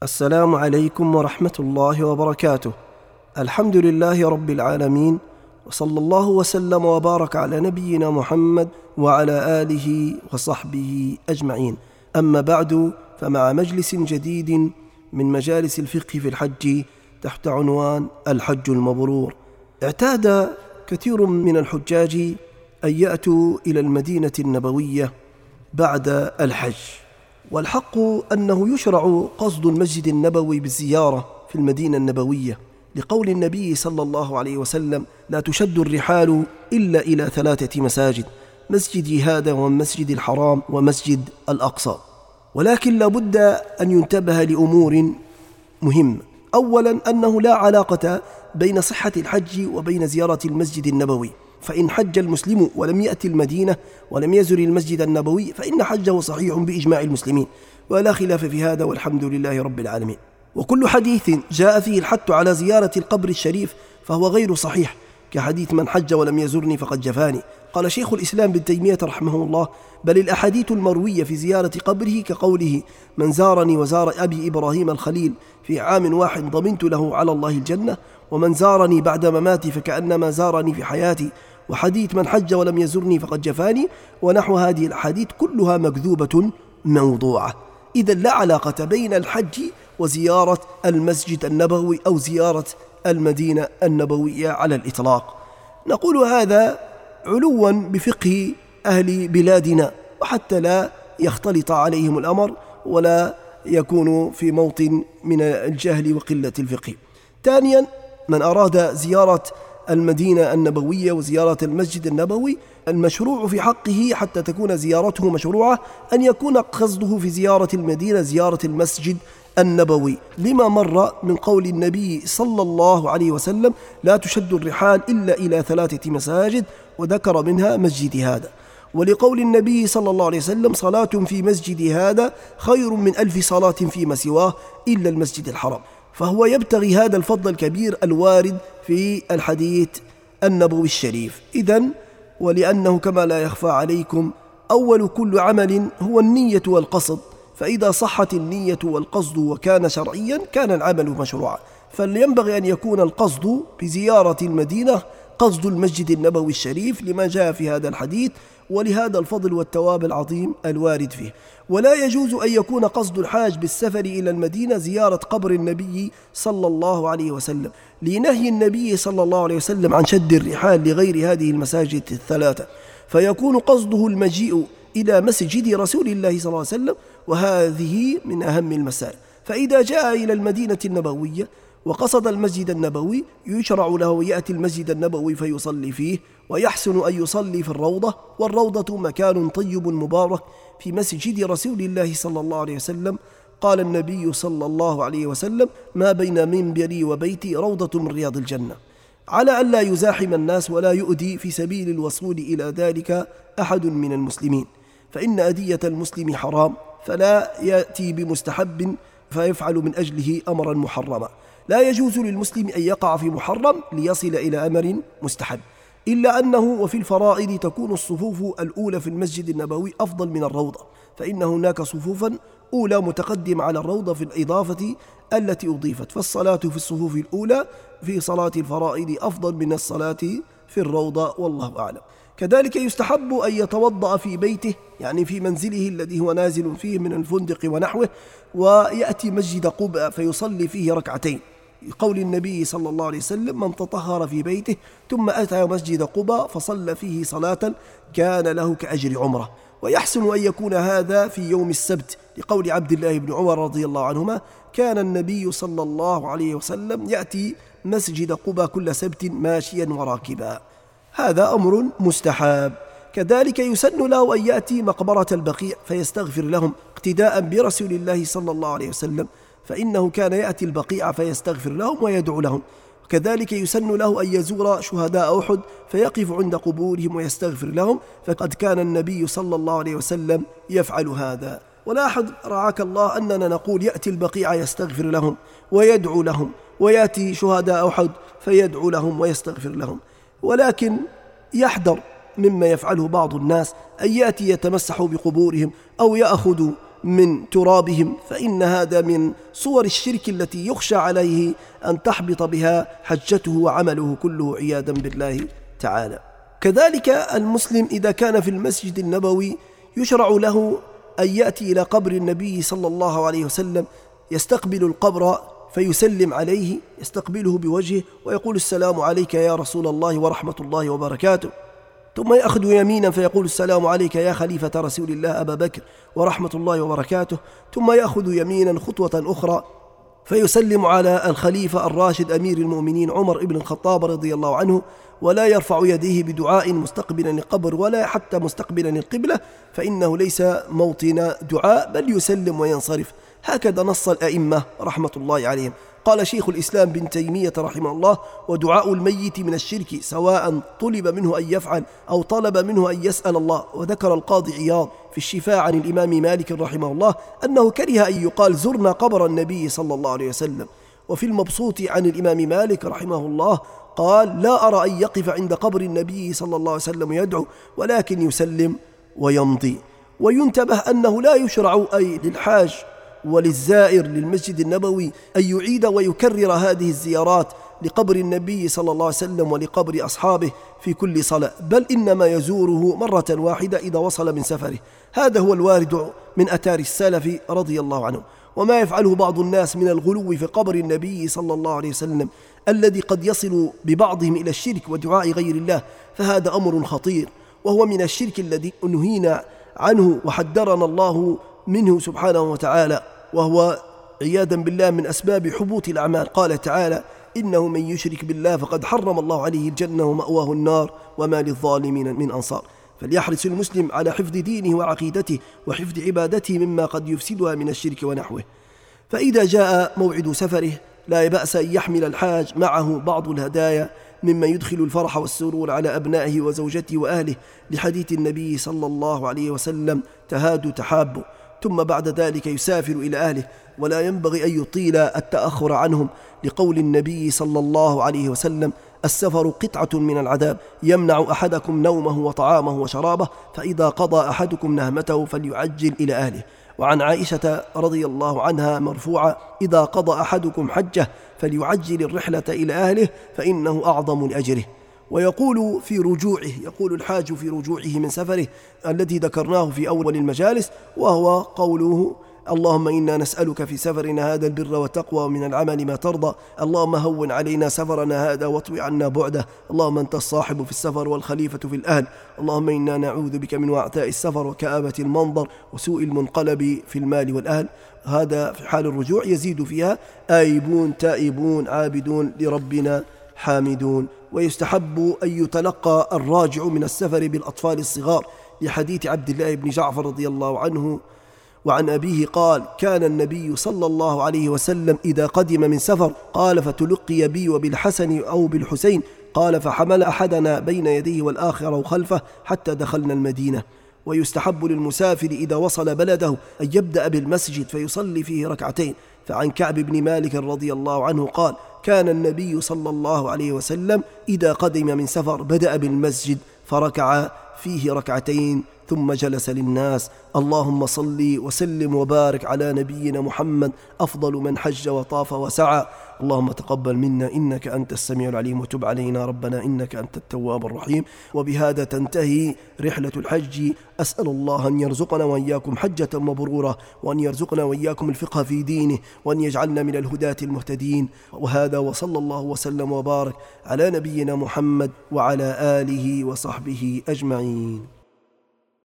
السلام عليكم ورحمة الله وبركاته. الحمد لله رب العالمين، وصلى الله وسلم وبارك على نبينا محمد وعلى آله وصحبه أجمعين. أما بعد، فمع مجلس جديد من مجالس الفقه في الحج تحت عنوان الحج المبرور. اعتاد كثير من الحجاج أن يأتوا إلى المدينة النبوية بعد الحج، والحق أنه يشرع قصد المسجد النبوي بالزيارة في المدينة النبوية، لقول النبي صلى الله عليه وسلم: لا تشد الرحال إلا إلى 3 مساجد، مسجدي هذا ومسجد الحرام ومسجد الأقصى. ولكن لا بد أن ينتبه لأمور مهمة. أولا، أنه لا علاقة بين صحة الحج وبين زيارة المسجد النبوي، فإن حج المسلم ولم يأتي المدينة ولم يزر المسجد النبوي فإن حجه صحيح بإجماع المسلمين، ولا خلاف في هذا، والحمد لله رب العالمين. وكل حديث جاء فيه الحث على زيارة القبر الشريف فهو غير صحيح، كحديث من حج ولم يزرني فقد جفاني. قال شيخ الإسلام ابن تيمية رحمه الله: بل الأحاديث المروية في زيارة قبره كقوله: من زارني وزار أبي إبراهيم الخليل في عام واحد ضمنت له على الله الجنة، ومن زارني بعد مماتي فكأنما زارني في حياتي، وحديث من حج ولم يزرني فقد جفاني، ونحو هذه الأحاديث كلها مكذوبة موضوعة. إذن لا علاقة بين الحج وزيارة المسجد النبوي أو زيارة المدينة النبوية على الإطلاق. نقول هذا علوا بفقه أهل بلادنا، وحتى لا يختلط عليهم الأمر ولا يكونوا في موطن من الجهل وقلة الفقه. ثانيا، من أراد زيارة المدينة النبوية وزيارة المسجد النبوي، المشروع في حقه حتى تكون زيارته مشروعة أن يكون قصده في زيارة المدينة زيارة المسجد النبوي، لما مر من قول النبي صلى الله عليه وسلم: لا تشد الرحال إلا إلى 3 مساجد، وذكر منها مسجد هذا. ولقول النبي صلى الله عليه وسلم: صلاة في مسجد هذا خير من 1000 صلاة فيما سواه إلا المسجد الحرام. فهو يبتغي هذا الفضل الكبير الوارد في الحديث النبوي الشريف. إذن ولأنه كما لا يخفى عليكم أول كل عمل هو النية والقصد، فإذا صحت النية والقصد وكان شرعيا كان العمل مشروعا. فلينبغي أن يكون القصد بزيارة المدينة قصد المسجد النبوي الشريف لما جاء في هذا الحديث، ولهذا الفضل والثواب العظيم الوارد فيه. ولا يجوز أن يكون قصد الحاج بالسفر إلى المدينة زيارة قبر النبي صلى الله عليه وسلم، لنهي النبي صلى الله عليه وسلم عن شد الرحال لغير هذه المساجد ال3، فيكون قصده المجيء إلى مسجد رسول الله صلى الله عليه وسلم، وهذه من أهم المسائل. فإذا جاء إلى المدينة النبوية وقصد المسجد النبوي يشرع له يأتي المسجد النبوي فيصلي فيه، ويحسن أن يصلي في الروضة، والروضة مكان طيب مبارك في مسجد رسول الله صلى الله عليه وسلم. قال النبي صلى الله عليه وسلم: ما بين منبري وبيتي روضة من رياض الجنة، على أن لا يزاحم الناس ولا يؤدي في سبيل الوصول إلى ذلك أحد من المسلمين، فإن أدية المسلم حرام، فلا يأتي بمستحب فيفعل من أجله أمرا محرما. لا يجوز للمسلم أن يقع في محرم ليصل إلى أمر مستحب، إلا أنه وفي الفرائض تكون الصفوف الأولى في المسجد النبوي أفضل من الروضة، فإن هناك صفوفا أولى متقدمة على الروضة في الإضافة التي أضيفت، فالصلاة في الصفوف الأولى في صلاة الفرائض أفضل من الصلاة في الروضة، والله أعلم. كذلك يستحب أن يتوضأ في بيته، يعني في منزله الذي هو نازل فيه من الفندق ونحوه، ويأتي مسجد قباء فيصلي فيه 2 ركعتين، قول النبي صلى الله عليه وسلم: من تطهر في بيته ثم أتى مسجد قباء فصلى فيه صلاة كان له كأجر عمره. ويحسن أن يكون هذا في يوم السبت، لقول عبد الله بن عمر رضي الله عنهما: كان النبي صلى الله عليه وسلم يأتي مسجد قباء كل سبت ماشيا وراكبا. هذا أمر مستحب. كذلك يسن له أن يأتي مقبرة البقيع فيستغفر لهم اقتداء برسول الله صلى الله عليه وسلم، فإنه كان يأتي البقيع فيستغفر لهم ويدعو لهم. كذلك يسن له أن يزور شهداء أحد فيقف عند قبورهم ويستغفر لهم، فقد كان النبي صلى الله عليه وسلم يفعل هذا. ولاحظ رعاك الله أننا نقول يأتي البقيع يستغفر لهم ويدعو لهم، ويأتي شهداء أحد فيدعو لهم ويستغفر لهم. ولكن يحذر مما يفعله بعض الناس أن يأتي يتمسح بقبورهم أو يأخذ من ترابهم، فإن هذا من صور الشرك التي يخشى عليه أن تحبط بها حجته وعمله كله عياذا بالله تعالى. كذلك المسلم إذا كان في المسجد النبوي يشرع له أن يأتي إلى قبر النبي صلى الله عليه وسلم، يستقبل القبر فيسلم عليه، يستقبله بوجهه ويقول السلام عليك يا رسول الله ورحمة الله وبركاته، ثم يأخذ يمينا فيقول السلام عليك يا خليفة رسول الله أبا بكر ورحمة الله وبركاته، ثم يأخذ يمينا خطوة أخرى فيسلم على الخليفة الراشد أمير المؤمنين عمر بن الخطاب رضي الله عنه، ولا يرفع يديه بدعاء مستقبلا القبر ولا حتى مستقبلا القبلة، فإنه ليس موطن دعاء بل يسلم وينصرف. هكذا نص الأئمة رحمة الله عليهم. قال شيخ الإسلام بن تيمية رحمه الله: ودعاء الميت من الشرك سواء طلب منه أن يفعل أو طلب منه أن يسأل الله. وذكر القاضي عياض في الشفاء عن الإمام مالك رحمه الله أنه كره أن يقال زرنا قبر النبي صلى الله عليه وسلم. وفي المبسوط عن الإمام مالك رحمه الله قال: لا أرى أن يقف عند قبر النبي صلى الله عليه وسلم يدعو، ولكن يسلم ويمضي. وينتبه أنه لا يشرع أي للحاج وللزائر للمسجد النبوي أن يعيد ويكرر هذه الزيارات لقبر النبي صلى الله عليه وسلم ولقبر أصحابه في كل صلاة، بل إنما يزوره مرة واحدة إذا وصل من سفره. هذا هو الوارد من آثار السلف رضي الله عنهم. وما يفعله بعض الناس من الغلو في قبر النبي صلى الله عليه وسلم الذي قد يصل ببعضهم إلى الشرك ودعاء غير الله، فهذا أمر خطير، وهو من الشرك الذي نهينا عنه وحذرنا الله منه سبحانه وتعالى، وهو عياذا بالله من أسباب حبوط الأعمال. قال تعالى: إنه من يشرك بالله فقد حرم الله عليه الجنة ومأواه النار وما للظالمين من أنصار. فليحرص المسلم على حفظ دينه وعقيدته وحفظ عبادته مما قد يفسدها من الشرك ونحوه. فإذا جاء موعد سفره لا بأس أن يحمل الحاج معه بعض الهدايا مما يدخل الفرح والسرور على أبنائه وزوجته وأهله، لحديث النبي صلى الله عليه وسلم: تهادوا تحابوا. ثم بعد ذلك يسافر إلى أهله، ولا ينبغي أن يطيل التأخر عنهم، لقول النبي صلى الله عليه وسلم: السفر قطعة من العذاب يمنع أحدكم نومه وطعامه وشرابه، فإذا قضى أحدكم نهمته فليعجل إلى أهله. وعن عائشة رضي الله عنها مرفوعة: إذا قضى أحدكم حجه فليعجل الرحلة إلى أهله فإنه أعظم لأجره. ويقول في رجوعه، يقول الحاج في رجوعه من سفره الذي ذكرناه في أول المجالس، وهو قوله: اللهم إنا نسألك في سفرنا هذا البر والتقوى ومن العمل ما ترضى، اللهم هون علينا سفرنا هذا واطوي عنا بعده، اللهم أنت الصاحب في السفر والخليفة في الأهل، اللهم إنا نعوذ بك من وعثاء السفر وكآبة المنظر وسوء المنقلب في المال والأهل. هذا في حال الرجوع، يزيد فيها: آيبون تائبون عابدون لربنا حامدون. ويستحب أن يتلقى الراجع من السفر بالأطفال الصغار، لحديث عبد الله بن جعفر رضي الله عنه وعن أبيه قال: كان النبي صلى الله عليه وسلم إذا قدم من سفر قال: فتلقي بي وبالحسن أو بالحسين، قال: فحمل أحدنا بين يديه والآخر خلفه حتى دخلنا المدينة. ويستحب للمسافر إذا وصل بلده أن يبدأ بالمسجد فيصلي فيه ركعتين. فعن كعب بن مالك رضي الله عنه قال: كان النبي صلى الله عليه وسلم إذا قدم من سفر بدأ بالمسجد فركع فيه ركعتين ثم جلس للناس. اللهم صل وسلم وبارك على نبينا محمد أفضل من حج وطاف وسعى. اللهم تقبل منا إنك أنت السميع العليم، وتب علينا ربنا إنك أنت التواب الرحيم. وبهذا تنتهي رحلة الحج. أسأل الله أن يرزقنا وإياكم حجة مبرورة، وأن يرزقنا وإياكم الفقه في دينه، وأن يجعلنا من الهداة المهتدين. وهذا وصلى الله وسلم وبارك على نبينا محمد وعلى آله وصحبه أجمعين.